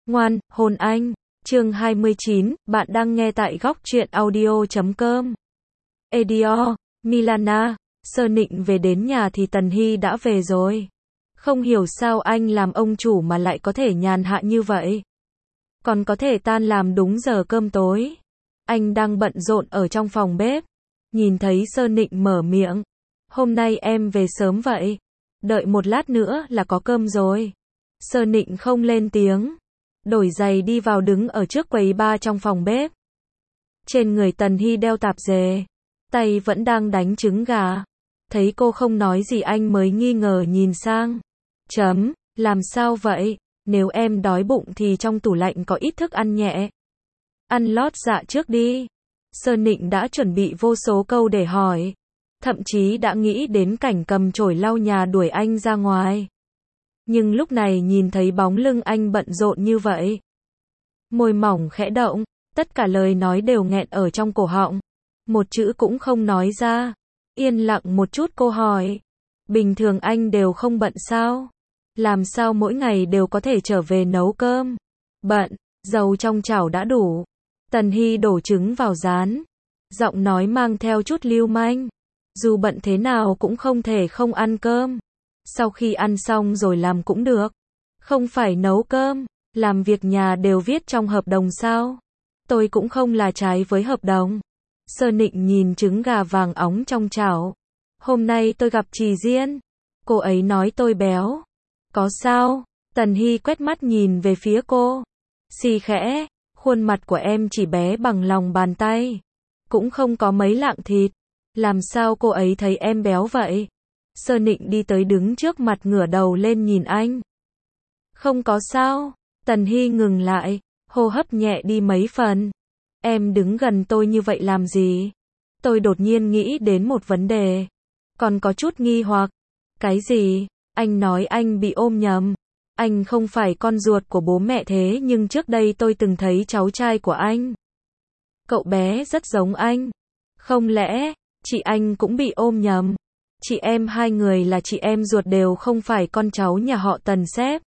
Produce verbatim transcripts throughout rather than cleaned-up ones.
Ngoan, hôn anh. Chương hai mươi chín, bạn đang nghe tại góc truyện audio chấm com. Edio, Milana, Sơ Nịnh về đến nhà thì Tần Hy đã về rồi. Không hiểu sao anh làm ông chủ mà lại có thể nhàn hạ như vậy. Còn có thể tan làm đúng giờ cơm tối. Anh đang bận rộn ở trong phòng bếp. Nhìn thấy Sơ Nịnh mở miệng. Hôm nay em về sớm vậy. Đợi một lát nữa là có cơm rồi. Sơ Nịnh không lên tiếng. Đổi giày đi vào đứng ở trước quầy bar trong phòng bếp. Trên người Tần Hy đeo tạp dề. Tay vẫn đang đánh trứng gà. Thấy cô không nói gì anh mới nghi ngờ nhìn sang. Chấm, làm sao vậy? Nếu em đói bụng thì trong tủ lạnh có ít thức ăn nhẹ. Ăn lót dạ trước đi. Sơ Nịnh đã chuẩn bị vô số câu để hỏi. Thậm chí đã nghĩ đến cảnh cầm chổi lau nhà đuổi anh ra ngoài. Nhưng lúc này nhìn thấy bóng lưng anh bận rộn như vậy. Môi mỏng khẽ động, tất cả lời nói đều nghẹn ở trong cổ họng. Một chữ cũng không nói ra. Yên lặng một chút cô hỏi. Bình thường anh đều không bận sao? Làm sao mỗi ngày đều có thể trở về nấu cơm? Bận, dầu trong chảo đã đủ. Tần Hy đổ trứng vào rán. Giọng nói mang theo chút lưu manh. Dù bận thế nào cũng không thể không ăn cơm. Sau khi ăn xong rồi làm cũng được. Không phải nấu cơm, làm việc nhà đều viết trong hợp đồng sao? Tôi cũng không là trái với hợp đồng. Sơ Nịnh nhìn trứng gà vàng óng trong chảo. Hôm nay tôi gặp Trì Diên. Cô ấy nói tôi béo. Có sao? Tần Hy quét mắt nhìn về phía cô. Xì khẽ, khuôn mặt của em chỉ bé bằng lòng bàn tay. Cũng không có mấy lạng thịt. Làm sao cô ấy thấy em béo vậy? Sơ Nịnh đi tới đứng trước mặt ngửa đầu lên nhìn anh. Không có sao. Tần Hy ngừng lại, hô hấp nhẹ đi mấy phần. Em đứng gần tôi như vậy làm gì? Tôi đột nhiên nghĩ đến một vấn đề. Còn có chút nghi hoặc. Cái gì? Anh nói anh bị ôm nhầm. Anh không phải con ruột của bố mẹ thế nhưng trước đây tôi từng thấy cháu trai của anh. Cậu bé rất giống anh. Không lẽ, chị anh cũng bị ôm nhầm? Chị em hai người là chị em ruột đều không phải con cháu nhà họ Tần xếp.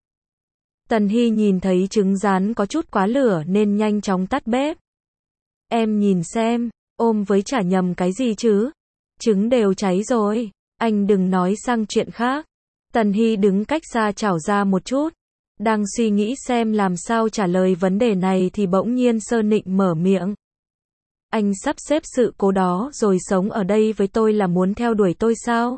Tần Hy nhìn thấy trứng rán có chút quá lửa nên nhanh chóng tắt bếp. Em nhìn xem, ôm với chả nhầm cái gì chứ? Trứng đều cháy rồi, anh đừng nói sang chuyện khác. Tần Hy đứng cách xa chảo ra một chút. Đang suy nghĩ xem làm sao trả lời vấn đề này thì bỗng nhiên Sơ Nịnh mở miệng. Anh sắp xếp sự cố đó rồi sống ở đây với tôi là muốn theo đuổi tôi sao?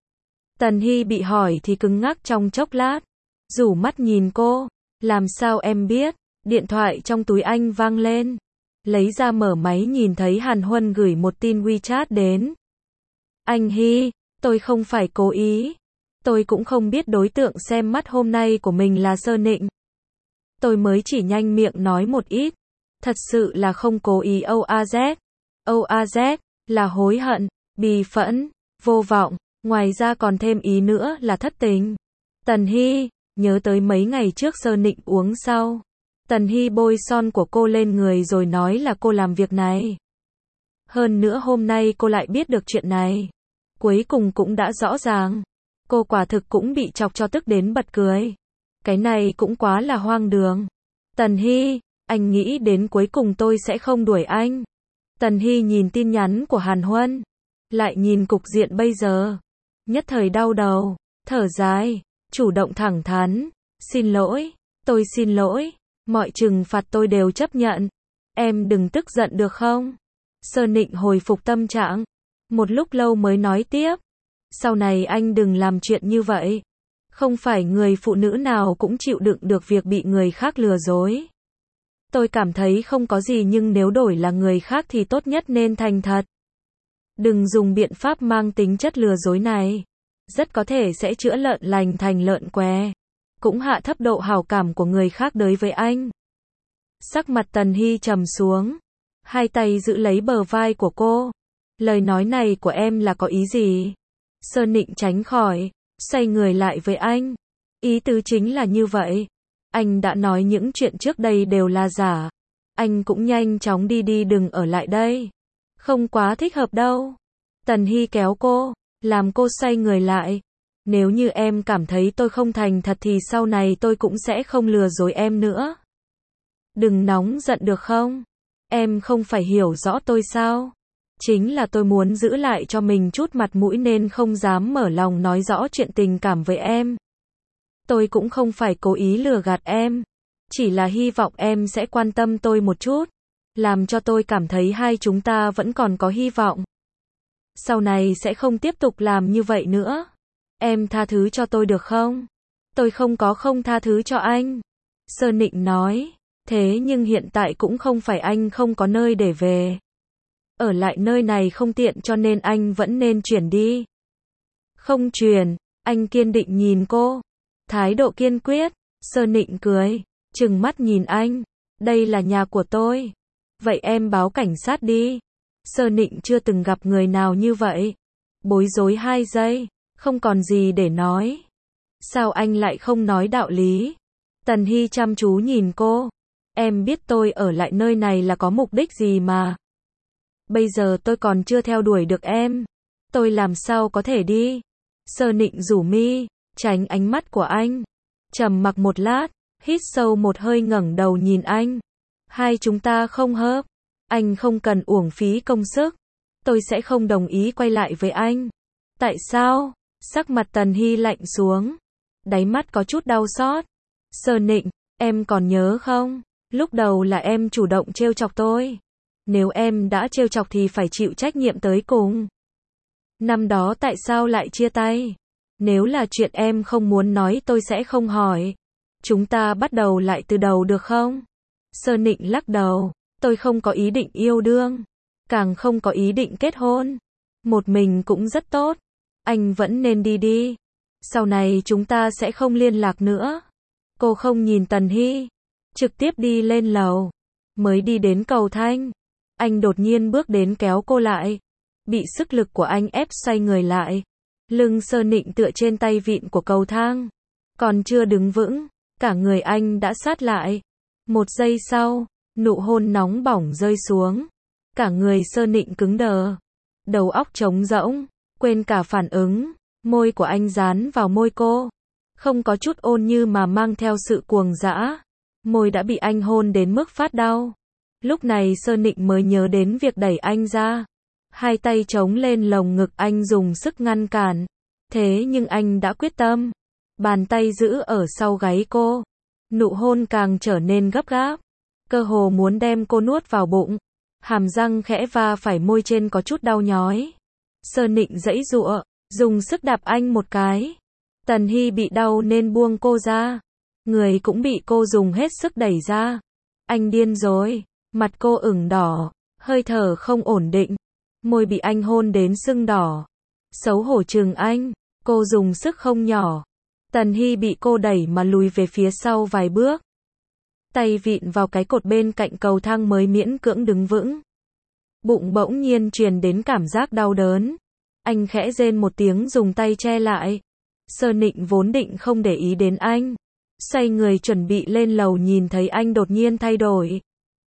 Tần Hy bị hỏi thì cứng ngắc trong chốc lát. Rủ mắt nhìn cô. Làm sao em biết? Điện thoại trong túi anh vang lên. Lấy ra mở máy nhìn thấy Hàn Huân gửi một tin WeChat đến. Anh Hy, tôi không phải cố ý. Tôi cũng không biết đối tượng xem mắt hôm nay của mình là Sơ Nịnh. Tôi mới chỉ nhanh miệng nói một ít. Thật sự là không cố ý. o a zét. o a zét là hối hận, bì phẫn, vô vọng, ngoài ra còn thêm ý nữa là thất tình. Tần Hy, nhớ tới mấy ngày trước Sơ Nịnh uống sau. Tần Hy bôi son của cô lên người rồi nói là cô làm việc này. Hơn nữa hôm nay cô lại biết được chuyện này. Cuối cùng cũng đã rõ ràng. Cô quả thực cũng bị chọc cho tức đến bật cười. Cái này cũng quá là hoang đường. Tần Hy, anh nghĩ đến cuối cùng tôi sẽ không đuổi anh. Tần Hy nhìn tin nhắn của Hàn Huân. Lại nhìn cục diện bây giờ. Nhất thời đau đầu. Thở dài. Chủ động thẳng thắn. Xin lỗi. Tôi xin lỗi. Mọi trừng phạt tôi đều chấp nhận. Em đừng tức giận được không? Sơ Nịnh hồi phục tâm trạng. Một lúc lâu mới nói tiếp. Sau này anh đừng làm chuyện như vậy. Không phải người phụ nữ nào cũng chịu đựng được việc bị người khác lừa dối. Tôi cảm thấy không có gì nhưng nếu đổi là người khác thì tốt nhất nên thành thật. Đừng dùng biện pháp mang tính chất lừa dối này. Rất có thể sẽ chữa lợn lành thành lợn què. Cũng hạ thấp độ hảo cảm của người khác đối với anh. Sắc mặt Tần Hy trầm xuống. Hai tay giữ lấy bờ vai của cô. Lời nói này của em là có ý gì? Sơ Nịnh tránh khỏi. Xoay người lại với anh. Ý tứ chính là như vậy. Anh đã nói những chuyện trước đây đều là giả. Anh cũng nhanh chóng đi đi đừng ở lại đây. Không quá thích hợp đâu. Tần Hy kéo cô. Làm cô xoay người lại. Nếu như em cảm thấy tôi không thành thật thì sau này tôi cũng sẽ không lừa dối em nữa. Đừng nóng giận được không? Em không phải hiểu rõ tôi sao? Chính là tôi muốn giữ lại cho mình chút mặt mũi nên không dám mở lòng nói rõ chuyện tình cảm với em. Tôi cũng không phải cố ý lừa gạt em. Chỉ là hy vọng em sẽ quan tâm tôi một chút. Làm cho tôi cảm thấy hai chúng ta vẫn còn có hy vọng. Sau này sẽ không tiếp tục làm như vậy nữa. Em tha thứ cho tôi được không? Tôi không có không tha thứ cho anh. Sơ Nịnh nói. Thế nhưng hiện tại cũng không phải anh không có nơi để về. Ở lại nơi này không tiện cho nên anh vẫn nên chuyển đi. Không chuyển, anh kiên định nhìn cô. Thái độ kiên quyết. Sơ Nịnh cười, trừng mắt nhìn anh. Đây là nhà của tôi. Vậy em báo cảnh sát đi. Sơ Nịnh chưa từng gặp người nào như vậy. Bối rối hai giây, không còn gì để nói. Sao anh lại không nói đạo lý? Tần Hy chăm chú nhìn cô. Em biết tôi ở lại nơi này là có mục đích gì mà. Bây giờ tôi còn chưa theo đuổi được em. Tôi làm sao có thể đi? Sơ Nịnh rủ mi, tránh ánh mắt của anh. Trầm mặc một lát, hít sâu một hơi ngẩng đầu nhìn anh. Hai chúng ta không hợp. Anh không cần uổng phí công sức. Tôi sẽ không đồng ý quay lại với anh. Tại sao? Sắc mặt Tần Hy lạnh xuống. Đáy mắt có chút đau xót. Sơ Nịnh, em còn nhớ không? Lúc đầu là em chủ động trêu chọc tôi. Nếu em đã trêu chọc thì phải chịu trách nhiệm tới cùng. Năm đó tại sao lại chia tay? Nếu là chuyện em không muốn nói tôi sẽ không hỏi. Chúng ta bắt đầu lại từ đầu được không? Sơ Nịnh lắc đầu. Tôi không có ý định yêu đương. Càng không có ý định kết hôn. Một mình cũng rất tốt. Anh vẫn nên đi đi. Sau này chúng ta sẽ không liên lạc nữa. Cô không nhìn Tần Hy. Trực tiếp đi lên lầu. Mới đi đến cầu thang. Anh đột nhiên bước đến kéo cô lại. Bị sức lực của anh ép xoay người lại. Lưng Sơ Nịnh tựa trên tay vịn của cầu thang. Còn chưa đứng vững. Cả người anh đã sát lại. Một giây sau, nụ hôn nóng bỏng rơi xuống. Cả người Sơ Nịnh cứng đờ. Đầu óc trống rỗng. Quên cả phản ứng. Môi của anh dán vào môi cô. Không có chút ôn như mà mang theo sự cuồng dã. Môi đã bị anh hôn đến mức phát đau. Lúc này Sơ Nịnh mới nhớ đến việc đẩy anh ra. Hai tay chống lên lồng ngực anh dùng sức ngăn cản. Thế nhưng anh đã quyết tâm. Bàn tay giữ ở sau gáy cô. Nụ hôn càng trở nên gấp gáp. Cơ hồ muốn đem cô nuốt vào bụng. Hàm răng khẽ va phải môi trên có chút đau nhói. Sơ Nịnh giãy giụa, dùng sức đạp anh một cái. Tần Hy bị đau nên buông cô ra. Người cũng bị cô dùng hết sức đẩy ra. Anh điên rồi. Mặt cô ửng đỏ. Hơi thở không ổn định. Môi bị anh hôn đến sưng đỏ. Xấu hổ chừng anh. Cô dùng sức không nhỏ. Tần Hy bị cô đẩy mà lùi về phía sau vài bước. Tay vịn vào cái cột bên cạnh cầu thang mới miễn cưỡng đứng vững. Bụng bỗng nhiên truyền đến cảm giác đau đớn. Anh khẽ rên một tiếng dùng tay che lại. Sơ Nịnh vốn định không để ý đến anh. Xoay người chuẩn bị lên lầu nhìn thấy anh đột nhiên thay đổi.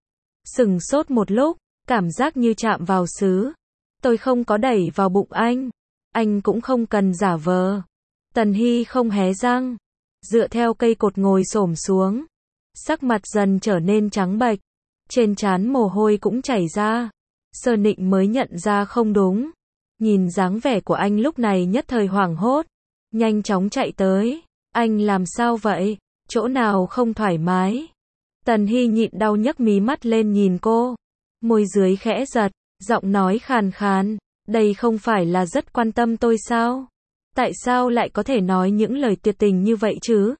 Sừng sốt một lúc, cảm giác như chạm vào sứ. Tôi không có đẩy vào bụng anh. Anh cũng không cần giả vờ. Tần Hy không hé răng. Dựa theo cây cột ngồi xổm xuống. Sắc mặt dần trở nên trắng bệch. Trên trán mồ hôi cũng chảy ra. Sơ Nịnh mới nhận ra không đúng. Nhìn dáng vẻ của anh lúc này nhất thời hoảng hốt. Nhanh chóng chạy tới. Anh làm sao vậy? Chỗ nào không thoải mái? Tần Hy nhịn đau nhấc mí mắt lên nhìn cô. Môi dưới khẽ giật. Giọng nói khàn khàn. Đây không phải là rất quan tâm tôi sao? Tại sao lại có thể nói những lời tuyệt tình như vậy chứ?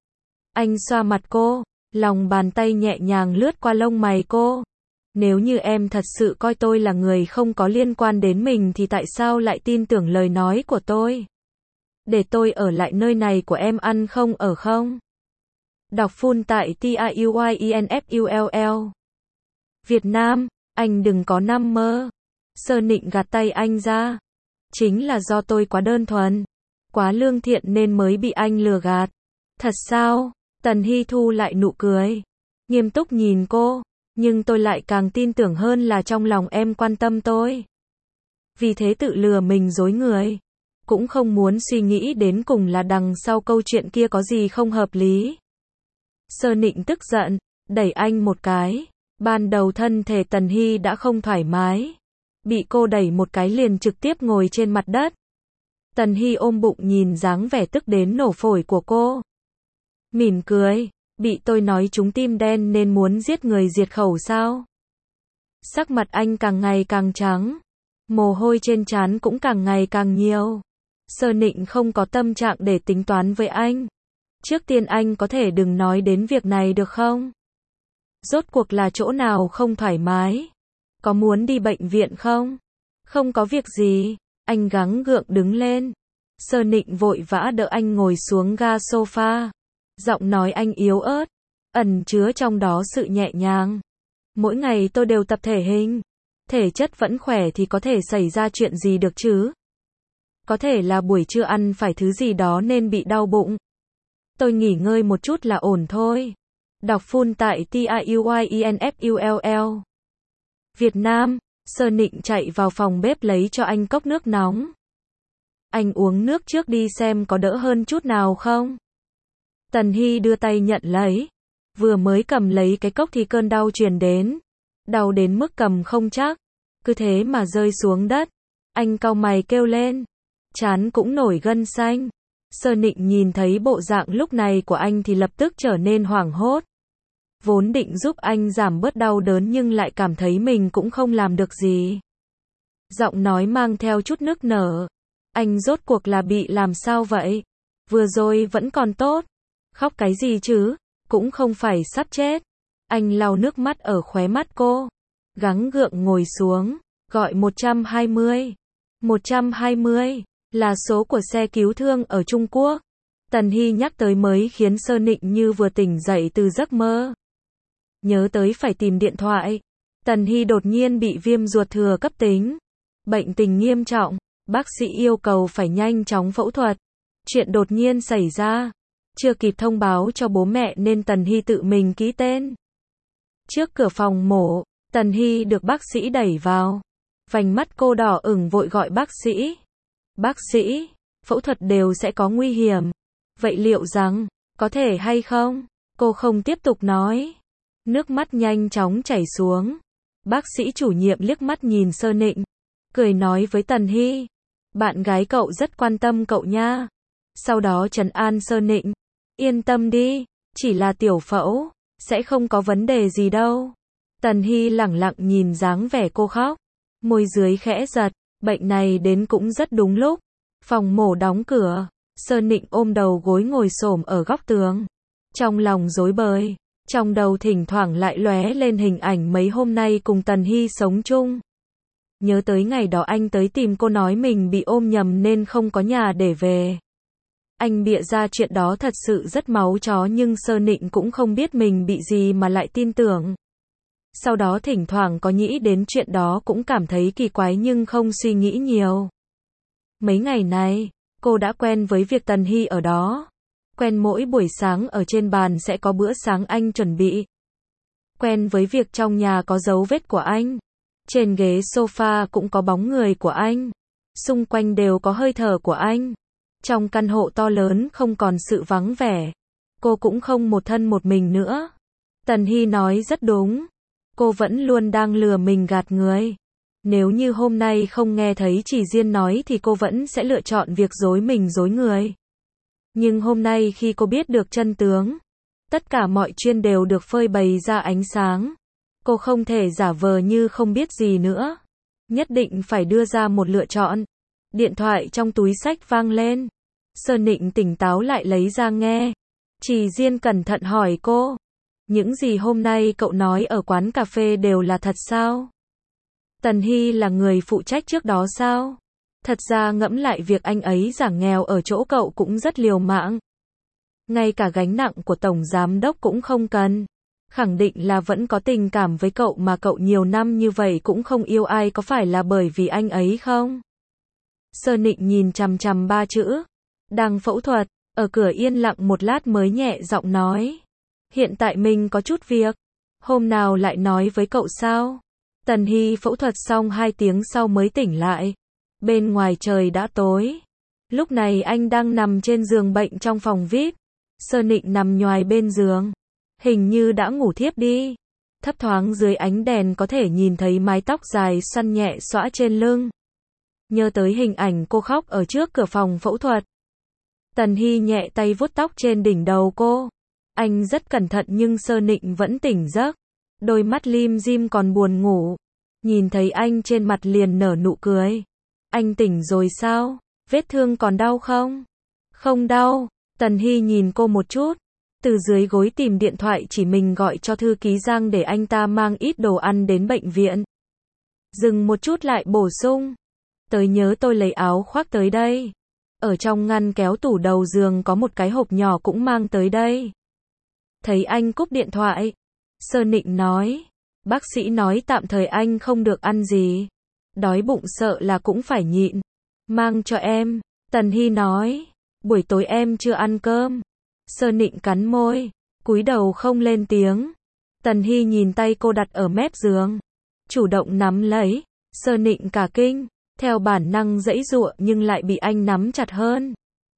Anh xoa mặt cô. Lòng bàn tay nhẹ nhàng lướt qua lông mày cô. Nếu như em thật sự coi tôi là người không có liên quan đến mình thì tại sao lại tin tưởng lời nói của tôi? Để tôi ở lại nơi này của em ăn không ở không? Đọc full tại T I U Y E N F U L L. Việt Nam, anh đừng có nằm mơ. Sơ Nịnh gạt tay anh ra. Chính là do tôi quá đơn thuần, quá lương thiện nên mới bị anh lừa gạt. Thật sao? Tần Hy thu lại nụ cười. Nghiêm túc nhìn cô. Nhưng tôi lại càng tin tưởng hơn là trong lòng em quan tâm tôi. Vì thế tự lừa mình dối người. Cũng không muốn suy nghĩ đến cùng là đằng sau câu chuyện kia có gì không hợp lý. Sơ Nịnh tức giận. đẩy anh một cái. Ban đầu thân thể Tần Hy đã không thoải mái. Bị cô đẩy một cái liền trực tiếp ngồi trên mặt đất. Tần Hy ôm bụng nhìn dáng vẻ tức đến nổ phổi của cô. Mỉm cười, bị tôi nói trúng tim đen nên muốn giết người diệt khẩu sao? Sắc mặt anh càng ngày càng trắng. Mồ hôi trên trán cũng càng ngày càng nhiều. Sơ Nịnh không có tâm trạng để tính toán với anh. Trước tiên anh có thể đừng nói đến việc này được không? Rốt cuộc là chỗ nào không thoải mái? Có muốn đi bệnh viện không? Không có việc gì. Anh gắng gượng đứng lên. Sơ Nịnh vội vã đỡ anh ngồi xuống ga sofa. Giọng nói anh yếu ớt, ẩn chứa trong đó sự nhẹ nhàng. Mỗi ngày tôi đều tập thể hình. Thể chất vẫn khỏe thì có thể xảy ra chuyện gì được chứ? Có thể là buổi trưa ăn phải thứ gì đó nên bị đau bụng. Tôi nghỉ ngơi một chút là ổn thôi. Đọc full tại T I U Y E N F U L L. Việt Nam, Sơ Nịnh chạy vào phòng bếp lấy cho anh cốc nước nóng. Anh uống nước trước đi xem có đỡ hơn chút nào không? Tần Hy đưa tay nhận lấy. Vừa mới cầm lấy cái cốc thì cơn đau truyền đến. Đau đến mức cầm không chắc. Cứ thế mà rơi xuống đất. Anh cau mày kêu lên. Trán cũng nổi gân xanh. Sơ Nịnh nhìn thấy bộ dạng lúc này của anh thì lập tức trở nên hoảng hốt. Vốn định giúp anh giảm bớt đau đớn nhưng lại cảm thấy mình cũng không làm được gì. Giọng nói mang theo chút nức nở. Anh rốt cuộc là bị làm sao vậy? Vừa rồi vẫn còn tốt. Khóc cái gì chứ? Cũng không phải sắp chết. Anh lau nước mắt ở khóe mắt cô. Gắng gượng ngồi xuống. Gọi một trăm hai mươi. một trăm hai mươi là số của xe cứu thương ở Trung Quốc. Tần Hy nhắc tới mới khiến Sơ Nịnh như vừa tỉnh dậy từ giấc mơ. Nhớ tới phải tìm điện thoại. Tần Hy đột nhiên bị viêm ruột thừa cấp tính. Bệnh tình nghiêm trọng. Bác sĩ yêu cầu phải nhanh chóng phẫu thuật. Chuyện đột nhiên xảy ra. Chưa kịp thông báo cho bố mẹ nên Tần Hy tự mình ký tên. Trước cửa phòng mổ, Tần Hy được bác sĩ đẩy vào. Vành mắt cô đỏ ửng vội gọi bác sĩ. Bác sĩ, phẫu thuật đều sẽ có nguy hiểm. Vậy liệu rằng, có thể hay không? Cô không tiếp tục nói. Nước mắt nhanh chóng chảy xuống. Bác sĩ chủ nhiệm liếc mắt nhìn Sơ Nịnh. Cười nói với Tần Hy. Bạn gái cậu rất quan tâm cậu nha. Sau đó trấn an Sơ Nịnh. Yên tâm đi, chỉ là tiểu phẫu, sẽ không có vấn đề gì đâu. Tần Hy lẳng lặng nhìn dáng vẻ cô khóc. Môi dưới khẽ giật, bệnh này đến cũng rất đúng lúc. Phòng mổ đóng cửa, Sơ Nịnh ôm đầu gối ngồi xổm ở góc tường. Trong lòng rối bời, trong đầu thỉnh thoảng lại lóe lên hình ảnh mấy hôm nay cùng Tần Hy sống chung. Nhớ tới ngày đó anh tới tìm cô nói mình bị ôm nhầm nên không có nhà để về. Anh bịa ra chuyện đó thật sự rất máu chó nhưng Sơ Nịnh cũng không biết mình bị gì mà lại tin tưởng. Sau đó thỉnh thoảng có nghĩ đến chuyện đó cũng cảm thấy kỳ quái nhưng không suy nghĩ nhiều. Mấy ngày này, cô đã quen với việc Tần Hy ở đó. Quen mỗi buổi sáng ở trên bàn sẽ có bữa sáng anh chuẩn bị. Quen với việc trong nhà có dấu vết của anh. Trên ghế sofa cũng có bóng người của anh. Xung quanh đều có hơi thở của anh. Trong căn hộ to lớn không còn sự vắng vẻ. Cô cũng không một thân một mình nữa. Tần Hy nói rất đúng. Cô vẫn luôn đang lừa mình gạt người. Nếu như hôm nay không nghe thấy Chỉ Diên nói thì cô vẫn sẽ lựa chọn việc dối mình dối người. Nhưng hôm nay khi cô biết được chân tướng, tất cả mọi chuyện đều được phơi bày ra ánh sáng. Cô không thể giả vờ như không biết gì nữa. Nhất định phải đưa ra một lựa chọn. Điện thoại trong túi xách vang lên. Sơ Nịnh tỉnh táo lại lấy ra nghe. Chỉ Diên cẩn thận hỏi cô. Những gì hôm nay cậu nói ở quán cà phê đều là thật sao? Tần Hy là người phụ trách trước đó sao? Thật ra ngẫm lại việc anh ấy giảm nghèo ở chỗ cậu cũng rất liều mạng. Ngay cả gánh nặng của tổng giám đốc cũng không cần. Khẳng định là vẫn có tình cảm với cậu mà cậu nhiều năm như vậy cũng không yêu ai, có phải là bởi vì anh ấy không? Sơ Nịnh nhìn chằm chằm ba chữ. Đang phẫu thuật, ở cửa yên lặng một lát mới nhẹ giọng nói. Hiện tại mình có chút việc. Hôm nào lại nói với cậu sao? Tần Hy phẫu thuật xong hai tiếng sau mới tỉnh lại. Bên ngoài trời đã tối. Lúc này anh đang nằm trên giường bệnh trong phòng vi ai pi. Sơ Nịnh nằm nhoài bên giường. hình như đã ngủ thiếp đi. Thấp thoáng dưới ánh đèn có thể nhìn thấy mái tóc dài xoăn nhẹ xõa trên lưng. Nhớ tới hình ảnh cô khóc ở trước cửa phòng phẫu thuật. Tần Hy nhẹ tay vuốt tóc trên đỉnh đầu cô. Anh rất cẩn thận nhưng Sơ Nịnh vẫn tỉnh giấc. Đôi mắt lim dim còn buồn ngủ. Nhìn thấy anh trên mặt liền nở nụ cười. Anh tỉnh rồi sao? Vết thương còn đau không? Không đau. Tần Hy nhìn cô một chút. Từ dưới gối tìm điện thoại chỉ mình gọi cho thư ký Giang để anh ta mang ít đồ ăn đến bệnh viện. Dừng một chút lại bổ sung. Tới nhớ tôi lấy áo khoác tới đây. Ở trong ngăn kéo tủ đầu giường có một cái hộp nhỏ cũng mang tới đây. Thấy anh cúp điện thoại. Sơ Nịnh nói. Bác sĩ nói tạm thời anh không được ăn gì. Đói bụng sợ là cũng phải nhịn. Mang cho em. Tần Hy nói. Buổi tối em chưa ăn cơm. Sơ Nịnh cắn môi. Cúi đầu không lên tiếng. Tần Hy nhìn tay cô đặt ở mép giường. Chủ động nắm lấy. Sơ Nịnh cả kinh. Theo bản năng giãy giụa nhưng lại bị anh nắm chặt hơn.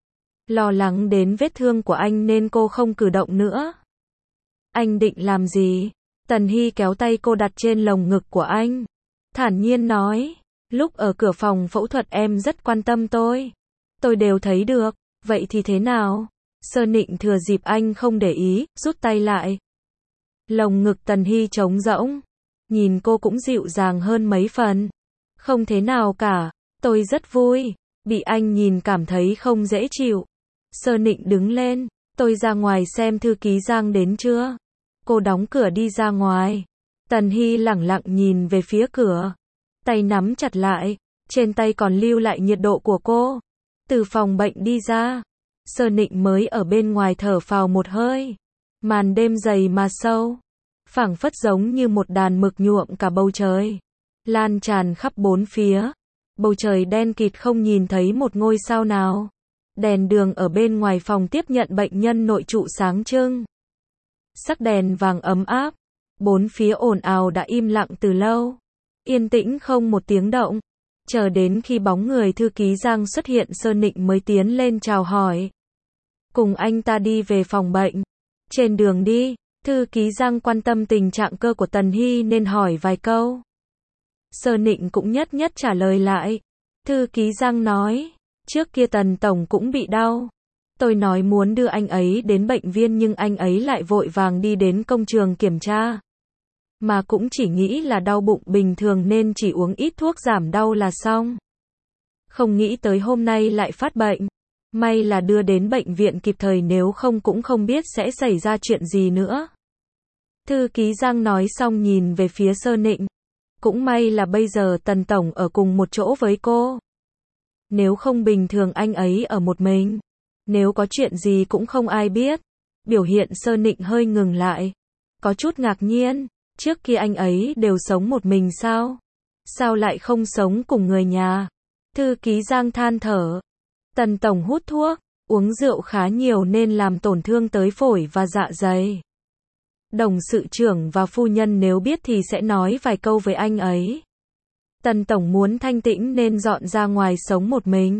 Lo lắng đến vết thương của anh nên cô không cử động nữa. Anh định làm gì? Tần Hy kéo tay cô đặt trên lồng ngực của anh. Thản nhiên nói. Lúc ở cửa phòng phẫu thuật em rất quan tâm tôi. Tôi đều thấy được. Vậy thì thế nào? Sơ Nịnh thừa dịp anh không để ý, rút tay lại. Lồng ngực Tần Hy trống rỗng. Nhìn cô cũng dịu dàng hơn mấy phần. Không thế nào cả. Tôi rất vui. Bị anh nhìn cảm thấy không dễ chịu. Sơ Nịnh đứng lên. Tôi ra ngoài xem thư ký Giang đến chưa. Cô đóng cửa đi ra ngoài. Tần Hy lẳng lặng nhìn về phía cửa. Tay nắm chặt lại. Trên tay còn lưu lại nhiệt độ của cô. Từ phòng bệnh đi ra. Sơ Nịnh mới ở bên ngoài thở phào một hơi. Màn đêm dày mà sâu. Phảng phất giống như một đàn mực nhuộm cả bầu trời. Lan tràn khắp bốn phía. Bầu trời đen kịt không nhìn thấy một ngôi sao nào. Đèn đường ở bên ngoài phòng tiếp nhận bệnh nhân nội trụ sáng trưng. Sắc đèn vàng ấm áp. Bốn phía ồn ào đã im lặng từ lâu. Yên tĩnh không một tiếng động. Chờ đến khi bóng người thư ký Giang xuất hiện Sơ Nịnh mới tiến lên chào hỏi. Cùng anh ta đi về phòng bệnh. Trên đường đi, thư ký Giang quan tâm tình trạng cơ của Tần Hy nên hỏi vài câu. Sơ Nịnh cũng nhất nhất trả lời lại. Thư ký Giang nói, trước kia Tần Tổng cũng bị đau. Tôi nói muốn đưa anh ấy đến bệnh viện nhưng anh ấy lại vội vàng đi đến công trường kiểm tra. Mà cũng chỉ nghĩ là đau bụng bình thường nên chỉ uống ít thuốc giảm đau là xong. Không nghĩ tới hôm nay lại phát bệnh. May là đưa đến bệnh viện kịp thời nếu không cũng không biết sẽ xảy ra chuyện gì nữa. Thư ký Giang nói xong nhìn về phía Sơ Nịnh. Cũng may là bây giờ Tần Tổng ở cùng một chỗ với cô. Nếu không bình thường anh ấy ở một mình. Nếu có chuyện gì cũng không ai biết. Biểu hiện Sơ Nịnh hơi ngừng lại. Có chút ngạc nhiên. Trước kia anh ấy đều sống một mình sao? Sao lại không sống cùng người nhà? Thư ký Giang than thở. Tần Tổng hút thuốc, uống rượu khá nhiều nên làm tổn thương tới phổi và dạ dày. Đồng sự trưởng và phu nhân nếu biết thì sẽ nói vài câu với anh ấy. Tần Tổng muốn thanh tĩnh nên dọn ra ngoài sống một mình.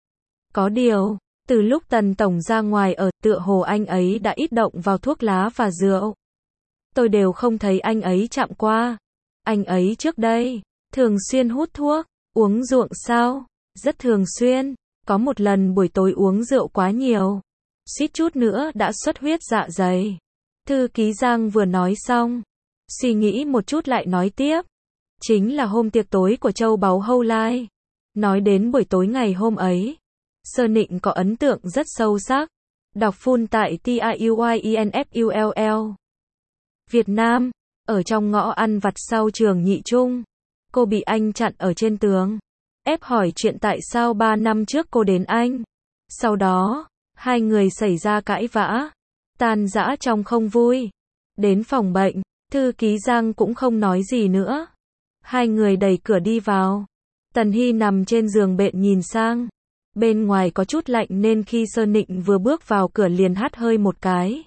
Có điều, từ lúc Tần Tổng ra ngoài ở tựa hồ anh ấy đã ít động vào thuốc lá và rượu. Tôi đều không thấy anh ấy chạm qua. Anh ấy trước đây, thường xuyên hút thuốc, uống rượu sao? Rất thường xuyên. Có một lần buổi tối uống rượu quá nhiều. Suýt chút nữa đã xuất huyết dạ dày. Thư ký Giang vừa nói xong. Suy nghĩ một chút lại nói tiếp. Chính là hôm tiệc tối của châu báu Hâu Lai. Nói đến buổi tối ngày hôm ấy. Sơ Nịnh có ấn tượng rất sâu sắc. Đọc full tại T I U Y E N F U L L. Việt Nam. Ở trong ngõ ăn vặt sau trường Nhị Trung. Cô bị anh chặn ở trên tường. Ép hỏi chuyện tại sao ba năm trước cô đến Anh. Sau đó, hai người xảy ra cãi vã. Tan rã trong không vui. Đến phòng bệnh, thư ký Giang cũng không nói gì nữa. Hai người đẩy cửa đi vào. Tần Hy nằm trên giường bệnh nhìn sang. Bên ngoài có chút lạnh nên khi Sơ Nịnh vừa bước vào cửa liền hắt hơi một cái.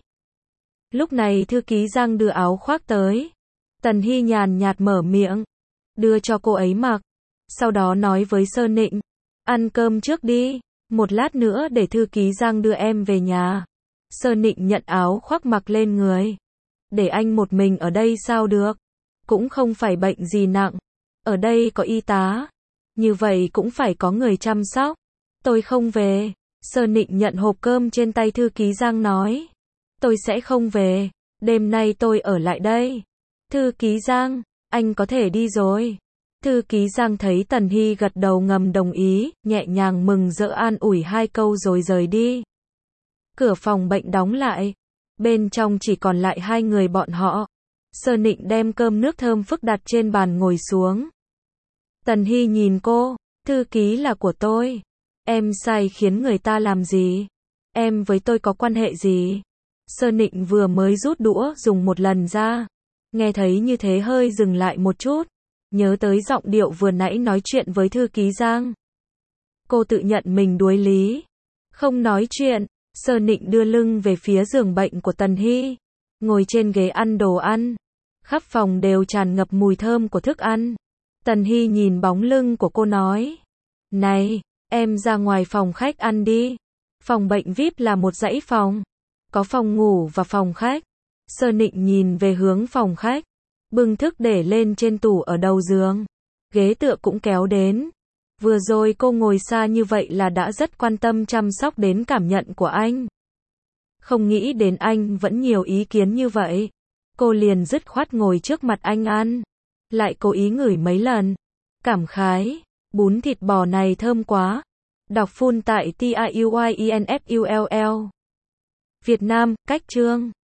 Lúc này thư ký Giang đưa áo khoác tới. Tần Hy nhàn nhạt mở miệng. Đưa cho cô ấy mặc. Sau đó nói với Sơ Nịnh. Ăn cơm trước đi. Một lát nữa để thư ký Giang đưa em về nhà. Sơ Nịnh nhận áo khoác mặc lên người. Để anh một mình ở đây sao được? Cũng không phải bệnh gì nặng. Ở đây có y tá. Như vậy cũng phải có người chăm sóc. Tôi không về. Sơ Nịnh nhận hộp cơm trên tay thư ký Giang nói. Tôi sẽ không về. Đêm nay tôi ở lại đây. Thư ký Giang, anh có thể đi rồi. Thư ký Giang thấy Tần Hy gật đầu ngầm đồng ý, nhẹ nhàng mừng rỡ an ủi hai câu rồi rời đi. Cửa phòng bệnh đóng lại. Bên trong chỉ còn lại hai người bọn họ. Sơ Nịnh đem cơm nước thơm phức đặt trên bàn ngồi xuống. Tần Hy nhìn cô, thư ký là của tôi. Em sai khiến người ta làm gì? Em với tôi có quan hệ gì? Sơ Nịnh vừa mới rút đũa dùng một lần ra. Nghe thấy như thế hơi dừng lại một chút. Nhớ tới giọng điệu vừa nãy nói chuyện với thư ký Giang. Cô tự nhận mình đuối lý. Không nói chuyện, Sơ Nịnh đưa lưng về phía giường bệnh của Tần Hy. Ngồi trên ghế ăn đồ ăn. Khắp phòng đều tràn ngập mùi thơm của thức ăn. Tần Hy nhìn bóng lưng của cô nói. Này, em ra ngoài phòng khách ăn đi. Phòng bệnh vi ai pi là một dãy phòng. Có phòng ngủ và phòng khách. Sơ Nịnh nhìn về hướng phòng khách. Bưng thức để lên trên tủ ở đầu giường. Ghế tựa cũng kéo đến. Vừa rồi cô ngồi xa như vậy là đã rất quan tâm chăm sóc đến cảm nhận của anh. Không nghĩ đến anh vẫn nhiều ý kiến như vậy. Cô liền dứt khoát ngồi trước mặt anh ăn. Lại cố ý ngửi mấy lần. Cảm khái. Bún thịt bò này thơm quá. Đọc full tại T I U Y I N F U L L. Việt Nam, cách chương.